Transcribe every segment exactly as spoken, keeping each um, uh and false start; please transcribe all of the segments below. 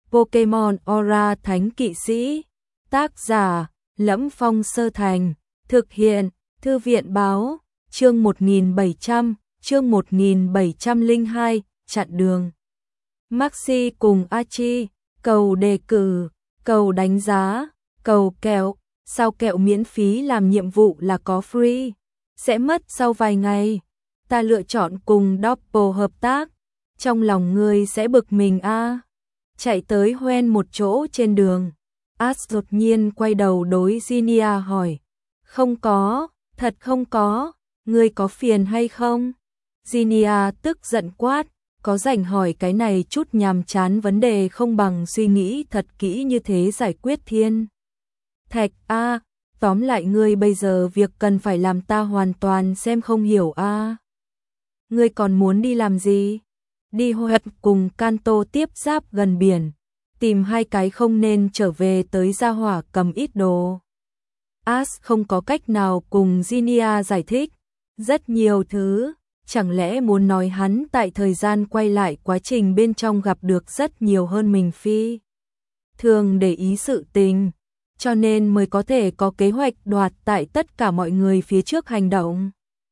Pokemon Aura Thánh Kỵ Sĩ. Tác giả: Lẫm Phong Sơ Thành. Thực hiện: Thư viện báo. Chương một nghìn bảy trăm, chương một nghìn bảy trăm lẻ hai, chặn đường. Maxi cùng Archie, cầu đề cử, cầu đánh giá, cầu kẹo, sao kẹo miễn phí làm nhiệm vụ là có free, sẽ mất sau vài ngày. Ta lựa chọn cùng Doppel hợp tác, trong lòng ngươi sẽ bực mình a. À. Chạy tới hoen một chỗ trên đường, Ash đột nhiên quay đầu đối Zinnia hỏi, không có, thật không có, ngươi có phiền hay không? Zinnia tức giận quát, có rảnh hỏi cái này chút nhàm chán vấn đề không bằng suy nghĩ thật kỹ như thế giải quyết thiên. Thạch a, à, tóm lại ngươi bây giờ việc cần phải làm ta hoàn toàn xem không hiểu a. À. Ngươi còn muốn đi làm gì? Đi Hoẹt cùng Kanto tiếp giáp gần biển, tìm hai cái không nên trở về tới gia hỏa cầm ít đồ. Ash không có cách nào cùng Zinnia giải thích rất nhiều thứ, chẳng lẽ muốn nói hắn tại thời gian quay lại quá trình bên trong gặp được rất nhiều hơn mình phi thường để ý sự tình, cho nên mới có thể có kế hoạch đoạt tại tất cả mọi người phía trước hành động.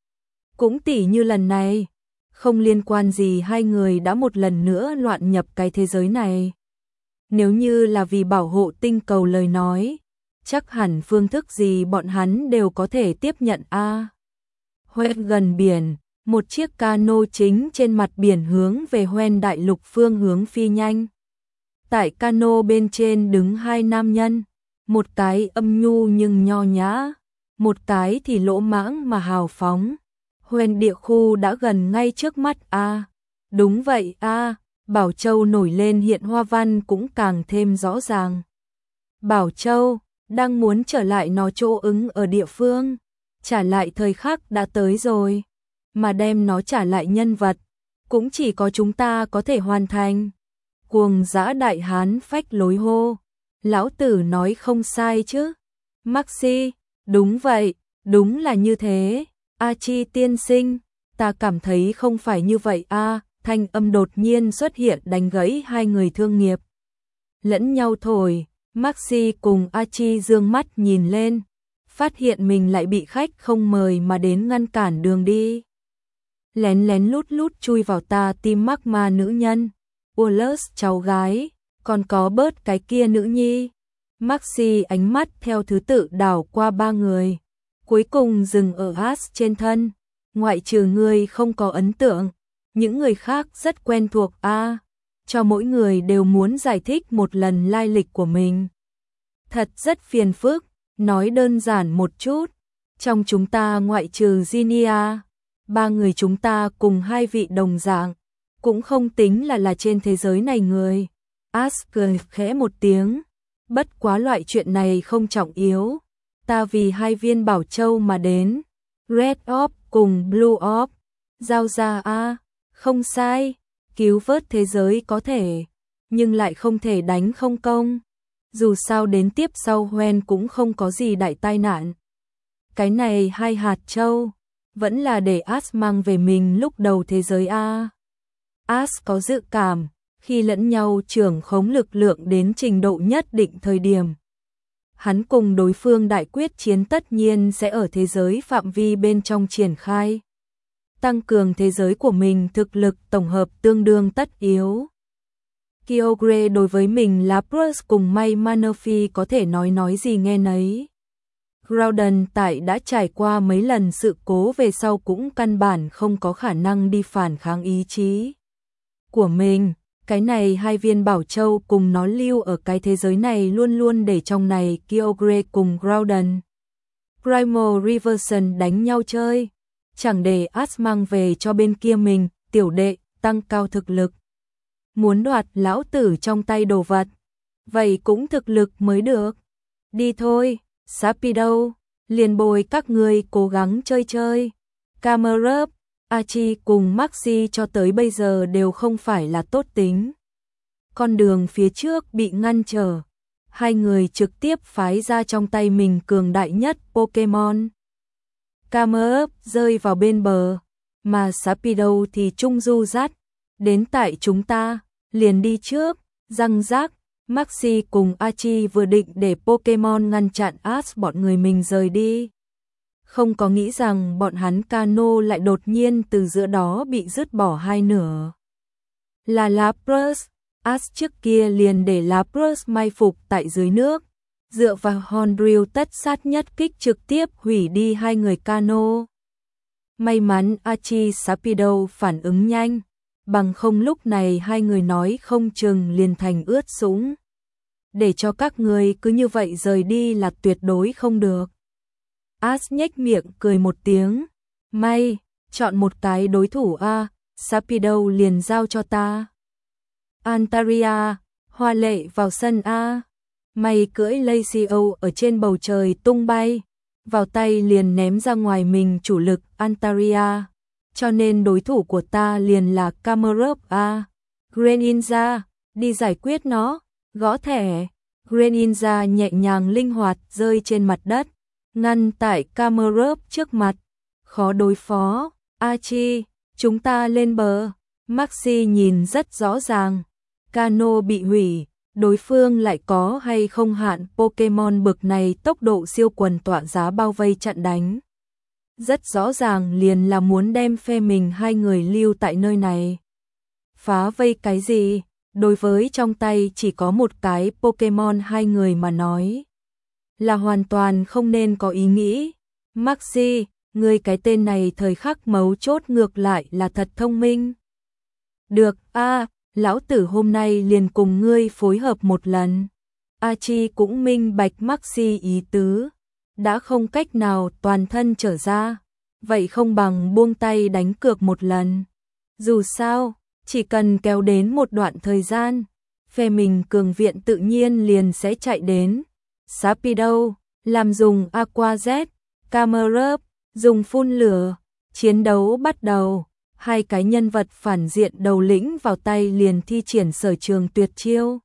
Cũng tỉ như lần này, không liên quan gì hai người đã một lần nữa loạn nhập cái thế giới này. Nếu như là vì bảo hộ tinh cầu lời nói, chắc hẳn phương thức gì bọn hắn đều có thể tiếp nhận a. À. Hoẹt gần biển, một chiếc cano chính trên mặt biển hướng về Hoen đại lục phương hướng phi nhanh. Tại cano bên trên đứng hai nam nhân, một cái âm nhu nhưng nho nhã, một cái thì lỗ mãng mà hào phóng. Hoen địa khu đã gần ngay trước mắt a. À. Đúng vậy a, à. Bảo Châu nổi lên hiện hoa văn cũng càng thêm rõ ràng. Bảo Châu đang muốn trở lại nó chỗ ứng ở địa phương, trả lại thời khắc đã tới rồi, mà đem nó trả lại nhân vật, cũng chỉ có chúng ta có thể hoàn thành. Cuồng dã đại hán phách lối hô, lão tử nói không sai chứ. Maxi, đúng vậy, đúng là như thế. Archie tiên sinh, ta cảm thấy không phải như vậy a. À. Thanh âm đột nhiên xuất hiện đánh gãy hai người thương nghiệp lẫn nhau thổi. Maxi cùng Archie dương mắt nhìn lên, phát hiện mình lại bị khách không mời mà đến ngăn cản đường đi. Lén lén lút lút chui vào ta tim mắc ma nữ nhân, Wallace cháu gái, còn có bớt cái kia nữ nhi. Maxi ánh mắt theo thứ tự đảo qua ba người, cuối cùng dừng ở Ash trên thân. Ngoại trừ ngươi không có ấn tượng, những người khác rất quen thuộc a. À, cho mỗi người đều muốn giải thích một lần lai lịch của mình. Thật rất phiền phức, nói đơn giản một chút. Trong chúng ta ngoại trừ Zinnia, ba người chúng ta cùng hai vị đồng dạng, cũng không tính là là trên thế giới này người. Ash cười khẽ một tiếng, bất quá loại chuyện này không trọng yếu. Ta vì hai viên bảo châu mà đến, Red Orb cùng Blue Orb, giao ra a. À, không sai, cứu vớt thế giới có thể, nhưng lại không thể đánh không công. Dù sao đến tiếp sau Hoen cũng không có gì đại tai nạn. Cái này hai hạt châu, vẫn là để Ash mang về mình lúc đầu thế giới a. Ash có dự cảm, khi lẫn nhau trưởng khống lực lượng đến trình độ nhất định thời điểm, hắn cùng đối phương đại quyết chiến tất nhiên sẽ ở thế giới phạm vi bên trong triển khai. Tăng cường thế giới của mình thực lực tổng hợp tương đương tất yếu. Kyogre đối với mình là Bruce cùng May Manaphy có thể nói nói gì nghe nấy. Groudon tại đã trải qua mấy lần sự cố về sau cũng căn bản không có khả năng đi phản kháng ý chí của mình. Cái này hai viên bảo châu cùng nó lưu ở cái thế giới này luôn luôn để trong này Kyogre cùng Groudon Primal Reversion đánh nhau chơi. Chẳng để Ash mang về cho bên kia mình, tiểu đệ, tăng cao thực lực. Muốn đoạt lão tử trong tay đồ vật, vậy cũng thực lực mới được. Đi thôi, Sapido, liền bồi các người cố gắng chơi chơi. Camerupt, Archie cùng Maxi cho tới bây giờ đều không phải là tốt tính. Con đường phía trước bị ngăn trở, hai người trực tiếp phái ra trong tay mình cường đại nhất Pokemon. Camerupt rơi vào bên bờ, mà Sapido thì trung du dắt, đến tại chúng ta, liền đi trước, răng rác, Maxi cùng Archie vừa định để Pokemon ngăn chặn Ash bọn người mình rời đi. Không có nghĩ rằng bọn hắn Cano lại đột nhiên từ giữa đó bị dứt bỏ hai nửa. Là Lapras, Ash trước kia liền để Lapras mai phục tại dưới nước, dựa vào Hondrill tất sát nhất kích trực tiếp hủy đi hai người Cano. May mắn Archie Sapido phản ứng nhanh, bằng không lúc này hai người nói không chừng liền thành ướt sũng. Để cho các người cứ như vậy rời đi là tuyệt đối không được. Ash nhếch miệng cười một tiếng. May, chọn một cái đối thủ a, Sapido liền giao cho ta. Antaria, hoa lệ vào sân a. May cưỡi Lacio ở trên bầu trời tung bay, vào tay liền ném ra ngoài mình chủ lực Antaria. Cho nên đối thủ của ta liền là Camerupt a. Greninja, đi giải quyết nó, gõ thẻ. Greninja nhẹ nhàng linh hoạt rơi trên mặt đất, ngăn tại Camerupt trước mặt. Khó đối phó, Archie, chúng ta lên bờ. Maxi nhìn rất rõ ràng, Cano bị hủy, đối phương lại có hay không hạn Pokemon bực này tốc độ siêu quần tọa giá bao vây chặn đánh. Rất rõ ràng liền là muốn đem phe mình hai người lưu tại nơi này. Phá vây cái gì? Đối với trong tay chỉ có một cái Pokemon hai người mà nói, là hoàn toàn không nên có ý nghĩ. Maxi, ngươi cái tên này thời khắc mấu chốt ngược lại là thật thông minh. Được, a, lão tử hôm nay liền cùng ngươi phối hợp một lần. Archie cũng minh bạch Maxi ý tứ, đã không cách nào toàn thân trở ra, vậy không bằng buông tay đánh cược một lần. Dù sao, chỉ cần kéo đến một đoạn thời gian, phe mình cường viện tự nhiên liền sẽ chạy đến. Sapido, làm dùng Aqua Z, Camerupt, dùng phun lửa, chiến đấu bắt đầu. Hai cái nhân vật phản diện đầu lĩnh vào tay liền thi triển sở trường tuyệt chiêu.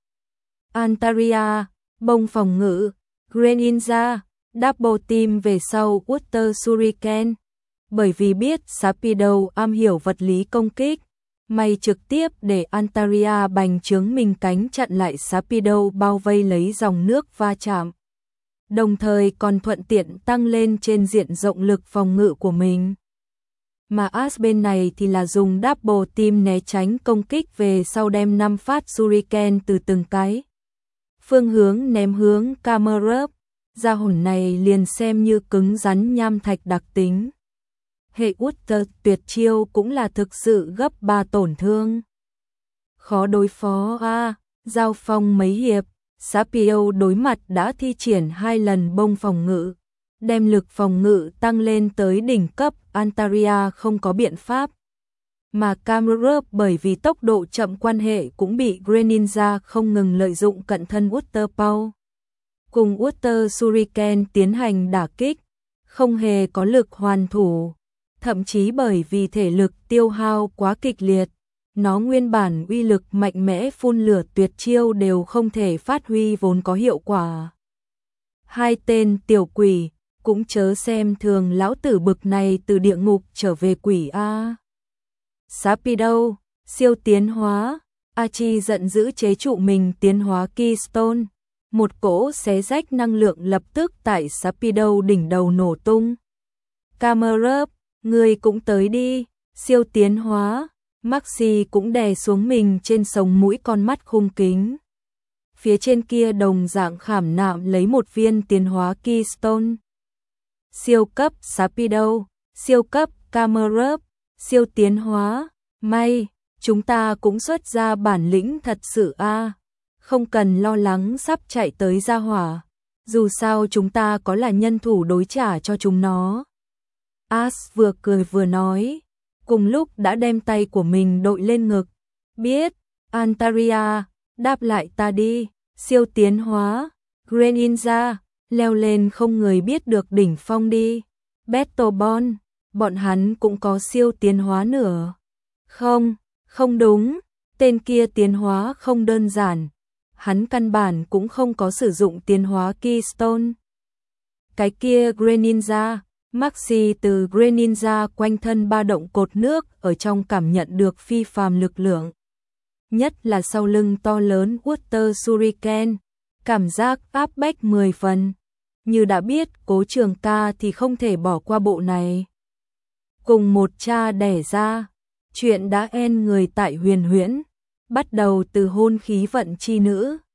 Antaria, bông phòng ngự, Greninja, double team về sau Water Shuriken. Bởi vì biết Sapido am hiểu vật lý công kích, May trực tiếp để Antaria bành trướng mình cánh chặn lại Sapido bao vây lấy dòng nước va chạm. Đồng thời còn thuận tiện tăng lên trên diện rộng lực phòng ngự của mình. Mà Ash bên này thì là dùng double team né tránh công kích về sau đem năm phát Shuriken từ từng cái phương hướng ném hướng Camerupt. Gia hồn này liền xem như cứng rắn nham thạch đặc tính. Hệ Water tuyệt chiêu cũng là thực sự gấp ba tổn thương. Khó đối phó a, à, giao phong mấy hiệp, Sapido đối mặt đã thi triển hai lần bông phòng ngự, đem lực phòng ngự tăng lên tới đỉnh cấp. Antaria không có biện pháp. Mà Camerupt bởi vì tốc độ chậm quan hệ cũng bị Greninja không ngừng lợi dụng cận thân Water Power. Cùng Water Shuriken tiến hành đả kích, không hề có lực hoàn thủ. Thậm chí bởi vì thể lực tiêu hao quá kịch liệt, nó nguyên bản uy lực mạnh mẽ phun lửa tuyệt chiêu đều không thể phát huy vốn có hiệu quả. Hai tên tiểu quỷ, cũng chớ xem thường lão tử bực này từ địa ngục trở về quỷ a. Sapido, siêu tiến hóa, Archie giận dữ chế trụ mình tiến hóa Keystone. Một cỗ xé rách năng lượng lập tức tại Sapido đỉnh đầu nổ tung. Camerupt, người cũng tới đi, siêu tiến hóa. Maxi cũng đè xuống mình trên sống mũi con mắt khung kính. Phía trên kia đồng dạng khảm nạm lấy một viên tiến hóa Keystone. Siêu cấp Sapido, siêu cấp Camerupt, siêu tiến hóa. May, chúng ta cũng xuất ra bản lĩnh thật sự a. À. Không cần lo lắng sắp chạy tới gia hỏa. Dù sao chúng ta có là nhân thủ đối trả cho chúng nó. Ash vừa cười vừa nói, cùng lúc đã đem tay của mình đội lên ngực. Biết, Antaria, đáp lại ta đi, siêu tiến hóa. Greninja, leo lên không người biết được đỉnh phong đi. Battlebond, bọn hắn cũng có siêu tiến hóa nữa. Không, không đúng, tên kia tiến hóa không đơn giản. Hắn căn bản cũng không có sử dụng tiến hóa Keystone. Cái kia Greninja, Maxi từ Greninja quanh thân ba động cột nước ở trong cảm nhận được phi phàm lực lượng. nhất là sau lưng to lớn Water Shuriken, cảm giác áp bách mười phần. Như đã biết Cố Trường Ca thì không thể bỏ qua bộ này. Cùng một cha đẻ ra, chuyện đã en người tại Huyền Huyễn, bắt đầu từ hôn khí vận chi nữ,